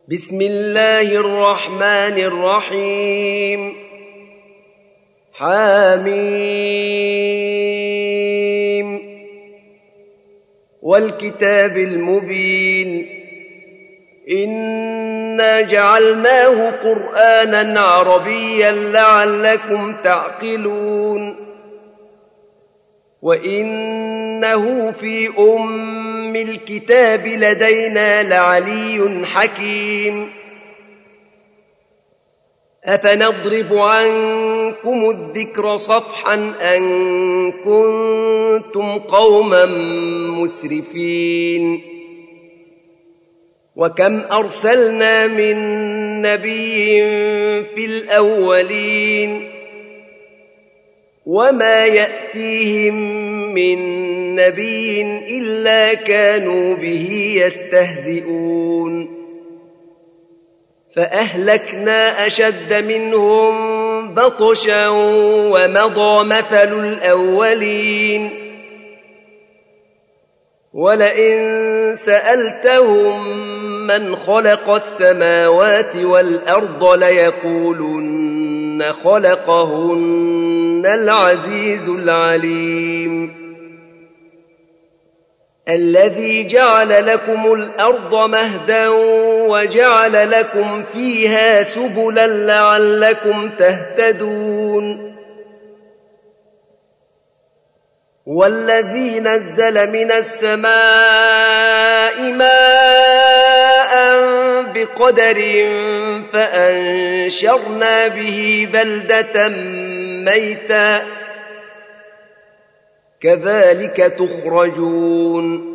بسم الله الرحمن الرحيم حميم والكتاب المبين إنا جعلناه قرآنا عربيا لعلكم تعقلون وإنه في أم الكتاب لدينا لعلي حكيم أفنضرب عنكم الذكر صفحا أن كنتم قوما مسرفين وكم أرسلنا من نبي في الأولين وما يأتيهم من نبي إلا كانوا به يستهزئون فأهلكنا أشد منهم بطشا ومضى مثل الأولين ولئن سألتهم من خلق السماوات والأرض ليقولن خلقهن العزيز العليم الذي جعل لكم الأرض مهدا وجعل لكم فيها سبلا لعلكم تهتدون والذي نزل من السماء ماء بقدر فأنشرنا به بلدة ميتا كذلك تخرجون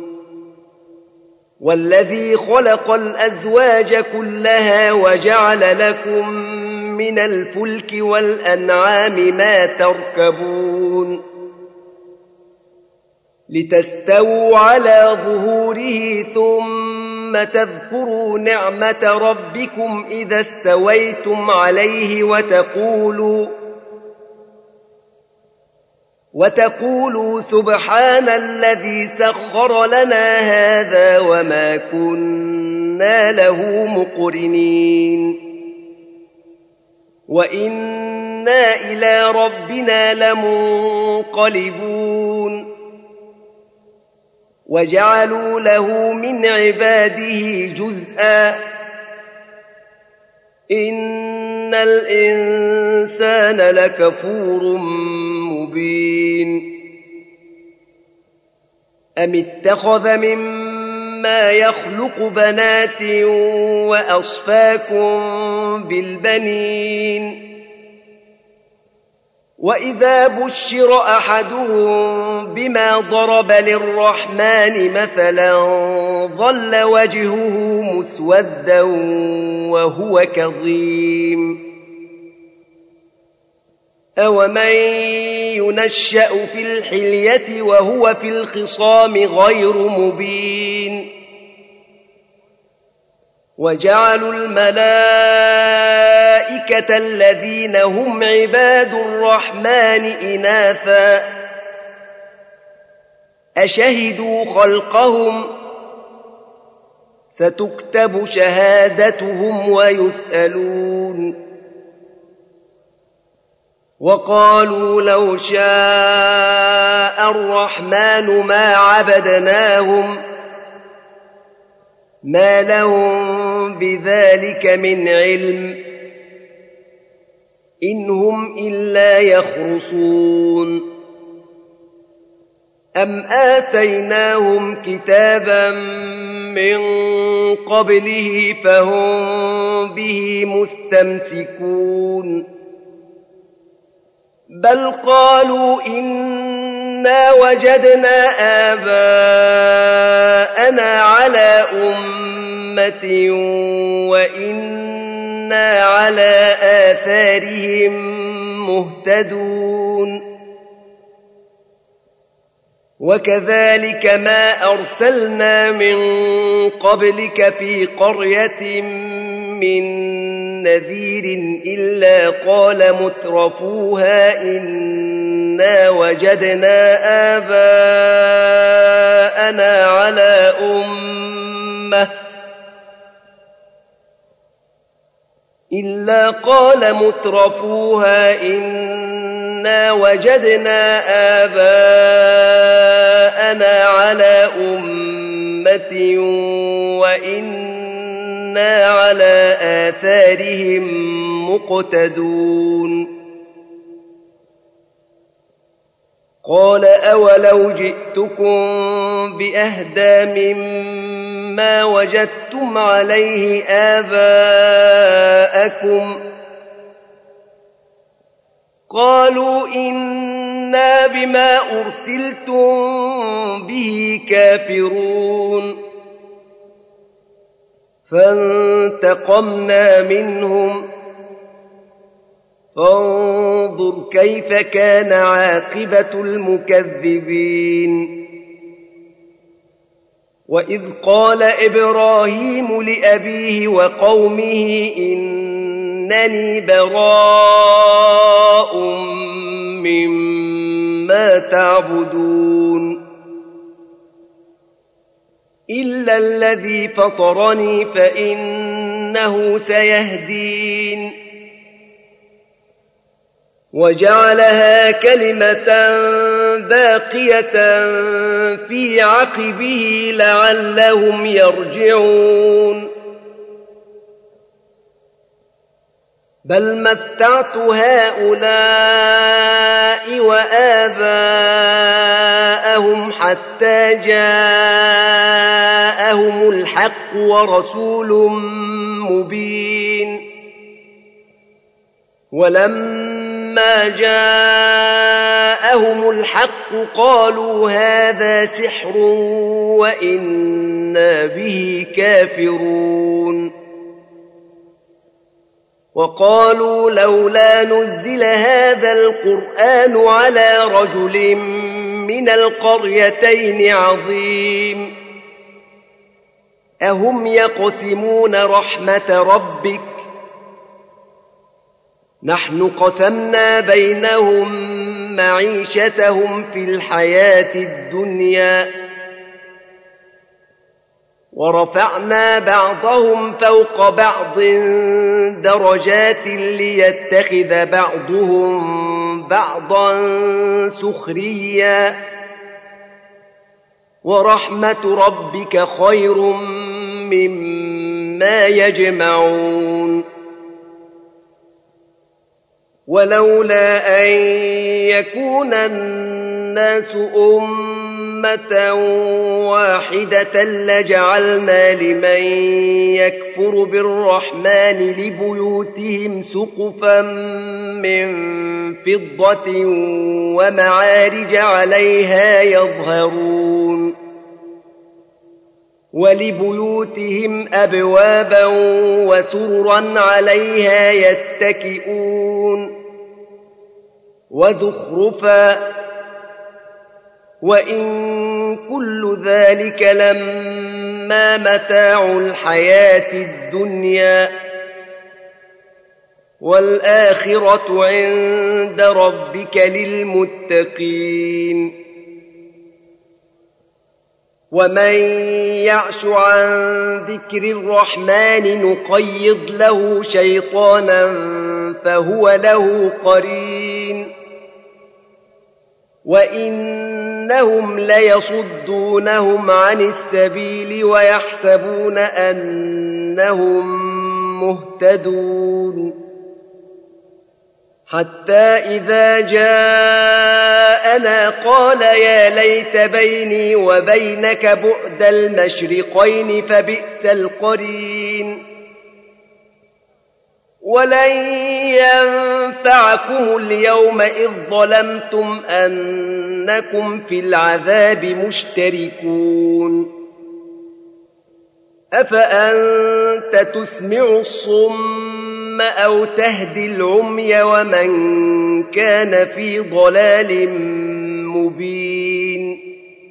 والذي خلق الأزواج كلها وجعل لكم من الفلك والأنعام ما تركبون لتستووا على ظهوره ثم تذكروا نعمة ربكم إذا استويتم عليه وتقولوا سبحان الذي سخر لنا هذا وما كنا له مقرنين وإنا إلى ربنا لمنقلبون وجعلوا له من عباده جزءا إن الإنسان لكفور مبين أم اتخذ مما يخلق بنات وأصفاكم بالبنين وإذا بشر أحدهم بما ضرب للرحمن مثلا ظل وجهه مسودا وهو كظيم أومن ينشأ في الحلية وهو في الخصام غير مبين وجعلوا الملائكة الذين هم عباد الرحمن إناثا أشهدوا خلقهم ستكتب شهادتهم ويسألون وقالوا لو شاء الرحمن ما عبدناهم ما لهم بذلك من علم إن هم إلا يخرصون أم آتيناهم كتابا من قبله فهم به مستمسكون بل قالوا إنا وجدنا آباءنا على أمة وإنا على آثارهم مهتدون وكذلك ما أرسلنا من قبلك في قرية من نذير إلا قال مترفوها إنا وجدنا آباءنا على أمة إلا قال مترفوها إنا وجدنا آباءنا على أمة وإنا على آثارهم مقتدون قال أولو جئتكم بأهدى مما وجدتم عليه آباءكم قالوا إنا بما أرسلتم به كافرون فانتقمنا منهم فانظر كيف كان عاقبة المكذبين وإذ قال إبراهيم لأبيه وقومه إنني براء مما تعبدون إلا الذي فطرني فإنه سيهدين وجعلها كلمة باقية في عقبه لعلهم يرجعون بل متعت هؤلاء وآباءهم حتى جاءهم الحق ورسول مبين ولما جاءهم الحق قالوا هذا سحر وإنا به كافرون وقالوا لولا نزل هذا القرآن على رجل من القريتين عظيم أهم يقسمون رحمة ربك نحن قسمنا بينهم معيشتهم في الحياة الدنيا ورفعنا بعضهم فوق بعض درجات ليتخذ بعضهم بعضا سخريا ورحمة ربك خير مما يجمعون ولولا أن يكون الناس أمة واحدة لجعلنا لمن يكفر بالرحمن لبيوتهم سقفا من فضة ومعارج عليها يظهرون ولبيوتهم أبوابا وسررا عليها يتكئون وزخرفا وإن كل ذلك لما متاع الحياة الدنيا والآخرة عند ربك للمتقين ومن يعش عن ذكر الرحمن نقيض له شيطانا فهو له قرين وإنهم ليصدونهم عن السبيل ويحسبون أنهم مهتدون حتى إذا جاءنا قال يا ليت بيني وبينك بعد المشرقين فبئس القرين ولن ينفعكم اليوم إذ ظلمتم أنكم في العذاب مشتركون أفأنت تسمع الصم أو تهدي العمي ومن كان في ضلال مبين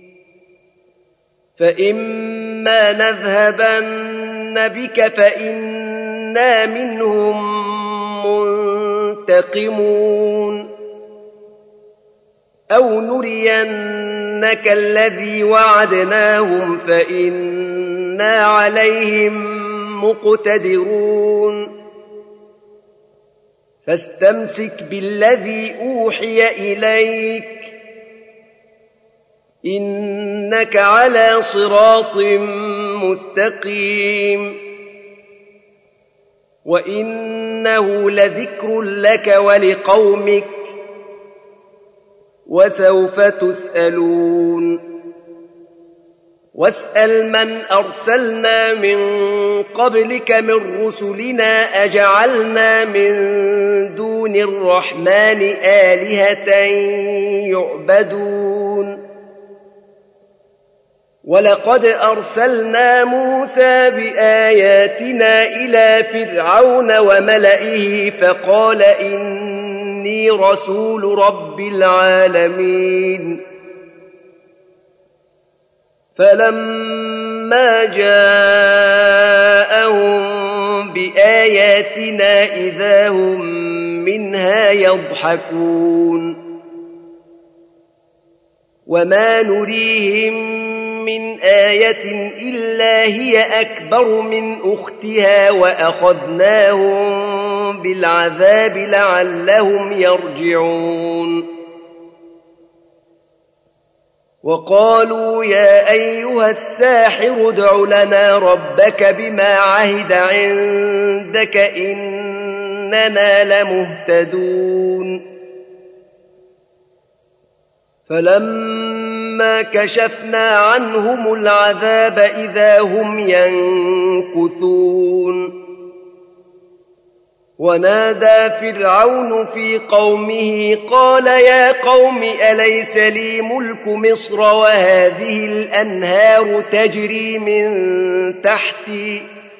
فإما نذهبن بك فإنا منهم منتقمون أو نرينك الذي وعدناهم فإنا عليهم مقتدرون فاستمسك بالذي أوحي إليك إنك على صراط مستقيم وإنه لذكر لك ولقومك وسوف تسألون واسأل من أرسلنا من قبلك من رسلنا أجعلنا من دون الرحمن آلهة يعبدون ولقد أرسلنا موسى بآياتنا إلى فرعون وملئه فقال إني رسول رب العالمين فلما جاءهم بآياتنا إذا هم منها يضحكون وما نريهم من آية إلا هي أكبر من أختها وأخذناهم بالعذاب لعلهم يرجعون وقالوا يا أيها الساحر ادع لنا ربك بما عهد عندك إننا لمهتدون فلما كشفنا عنهم العذاب إذا هم ينكثون ونادى فرعون في قومه قال يا قوم أليس لي ملك مصر وهذه الأنهار تجري من تحتي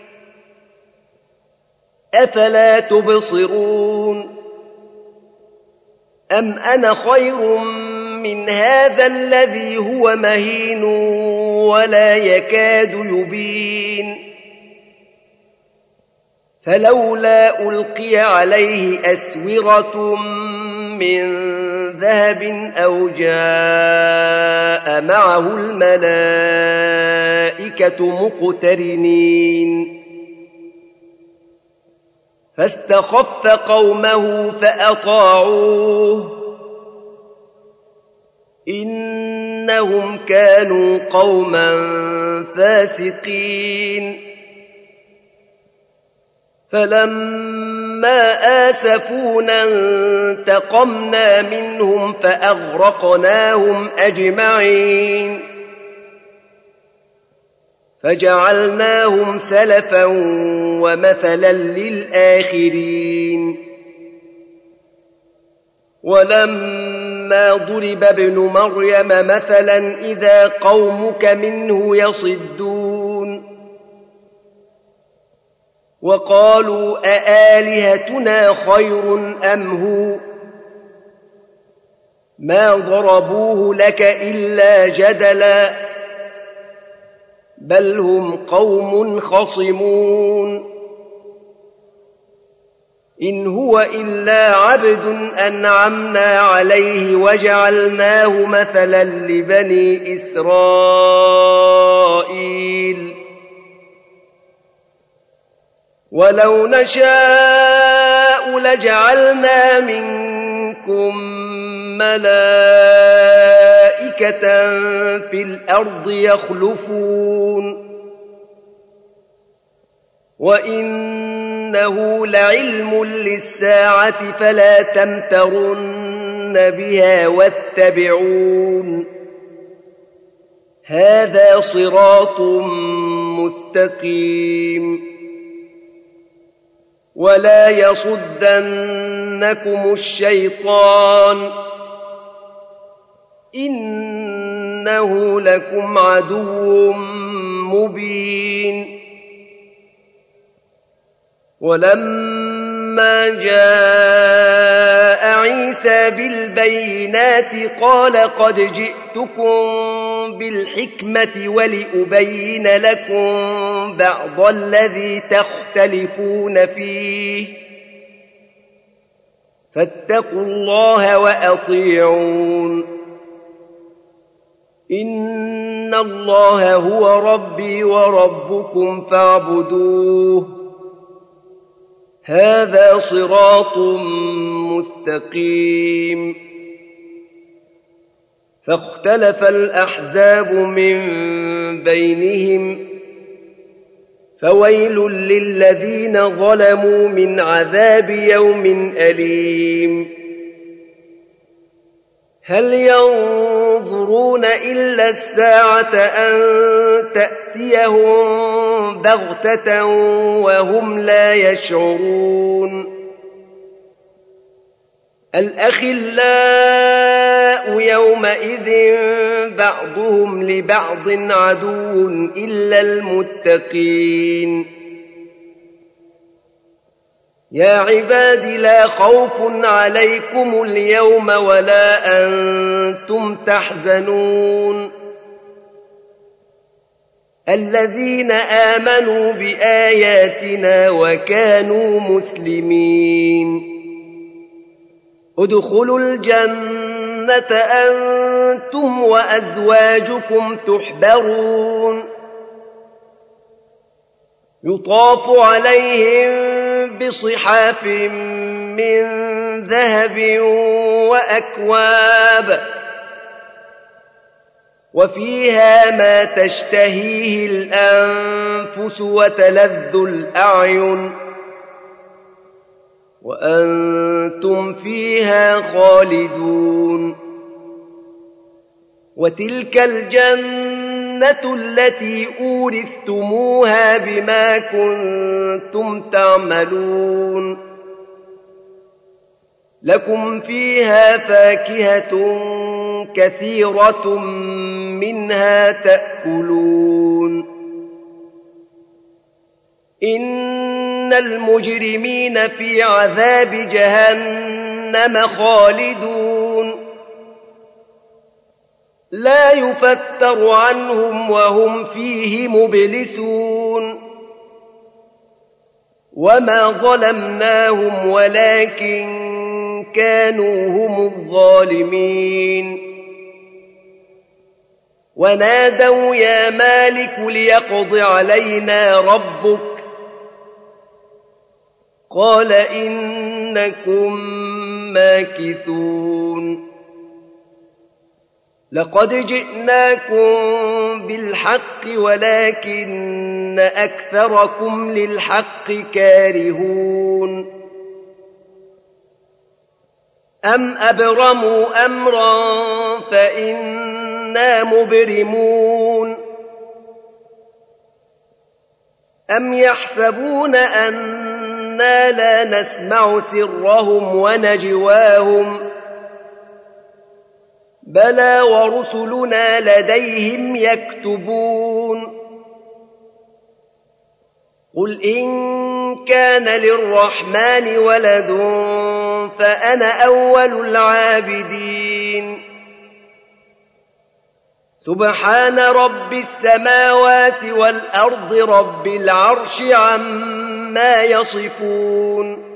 أفلا تبصرون أم أنا خير من هذا الذي هو مهين ولا يكاد يبين فلولا ألقي عليه أسورة من ذهب أو جاء معه الملائكة مقترنين فاستخف قومه فأطاعوه إنهم كانوا قوما فاسقين فلما آسفونا انتقمنا منهم فأغرقناهم أجمعين فجعلناهم سلفا ومثلا للآخرين ولما ضرب ابن مريم مثلا إذا قومك منه يصدون وقالوا أآلهتنا خير أم هو ما ضربوه لك إلا جدلا بل هم قوم خصمون إن هو إلا عبد أنعمنا عليه وجعلناه مثلا لبني إسرائيل ولو نشاء لجعلنا منكم ملائكة في الأرض يخلفون وإنه لعلم للساعة فلا تمترن بها واتبعون هذا صراط مستقيم ولا يصدنكم الشيطان إنه لكم عدو مبين ولما جاء عيسى بالبينات قال قد جئتكم بالحكمة ولأبين لكم بعض الذي تختلفون فيه فاتقوا الله وأطيعون إن الله هو ربي وربكم فاعبدوه هذا صراط مستقيم فاختلف الأحزاب من بينهم فويل للذين ظلموا من عذاب يوم أليم هل ينظرون إلا الساعة أن تأتيهم بغتة وهم لا يشعرون الأخلاء يومئذ بعضهم لبعض عدو إلا المتقين يا عباد لا خوف عليكم اليوم ولا أنتم تحزنون الذين آمنوا بآياتنا وكانوا مسلمين ادخلوا الجنة أنتم وأزواجكم تحبرون يطاف عليهم بصحاف من ذهب وأكواب وفيها ما تشتهيه الأنفس وتلذ الأعين وأنتم فيها خالدون وتلك الجنة التي أورثتموها بما كنتم تعملون لكم فيها فاكهة كثيرة منها تأكلون إن المجرمين في عذاب جهنم خالدون لا يفتر عنهم وهم فيه مبلسون وما ظلمناهم ولكن كانوا هم الظالمين ونادوا يا مالك ليقض علينا ربك قال إنكم ماكثون لقد جئناكم بالحق ولكن أكثركم للحق كارهون أم أبرموا أمرا فإنا مبرمون أم يحسبون أننا لا نسمع سرهم ونجواهم بلى ورسلنا لديهم يكتبون قل إن كان للرحمن ولد فأنا أول العابدين سبحان رب السماوات والأرض رب العرش عما يصفون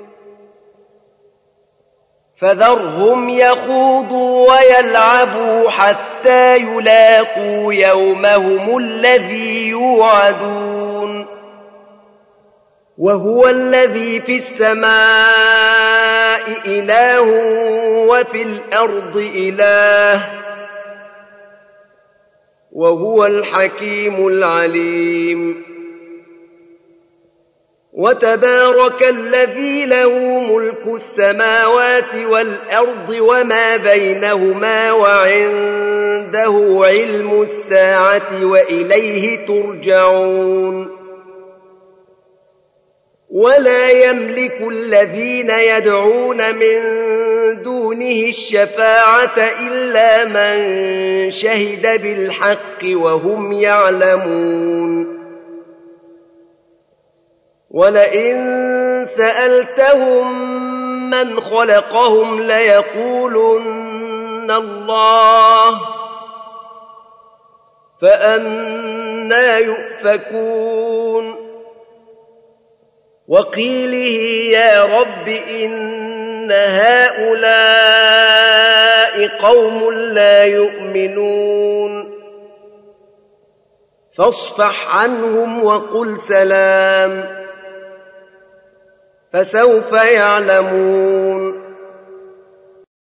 فذرهم يخوضوا ويلعبوا حتى يلاقوا يومهم الذي يوعدون وهو الذي في السماء إله وفي الأرض إله وهو الحكيم العليم وتبارك الذي له ملك السماوات والأرض وما بينهما وعنده علم الساعة وإليه ترجعون ولا يملك الذين يدعون من دونه الشفاعة إلا من شهد بالحق وهم يعلمون ولئن سألتهم من خلقهم ليقولن الله فأنى يؤفكون وقيله يا رب إن هؤلاء قوم لا يؤمنون فاصفح عنهم وقل سلام فسوف يعلمون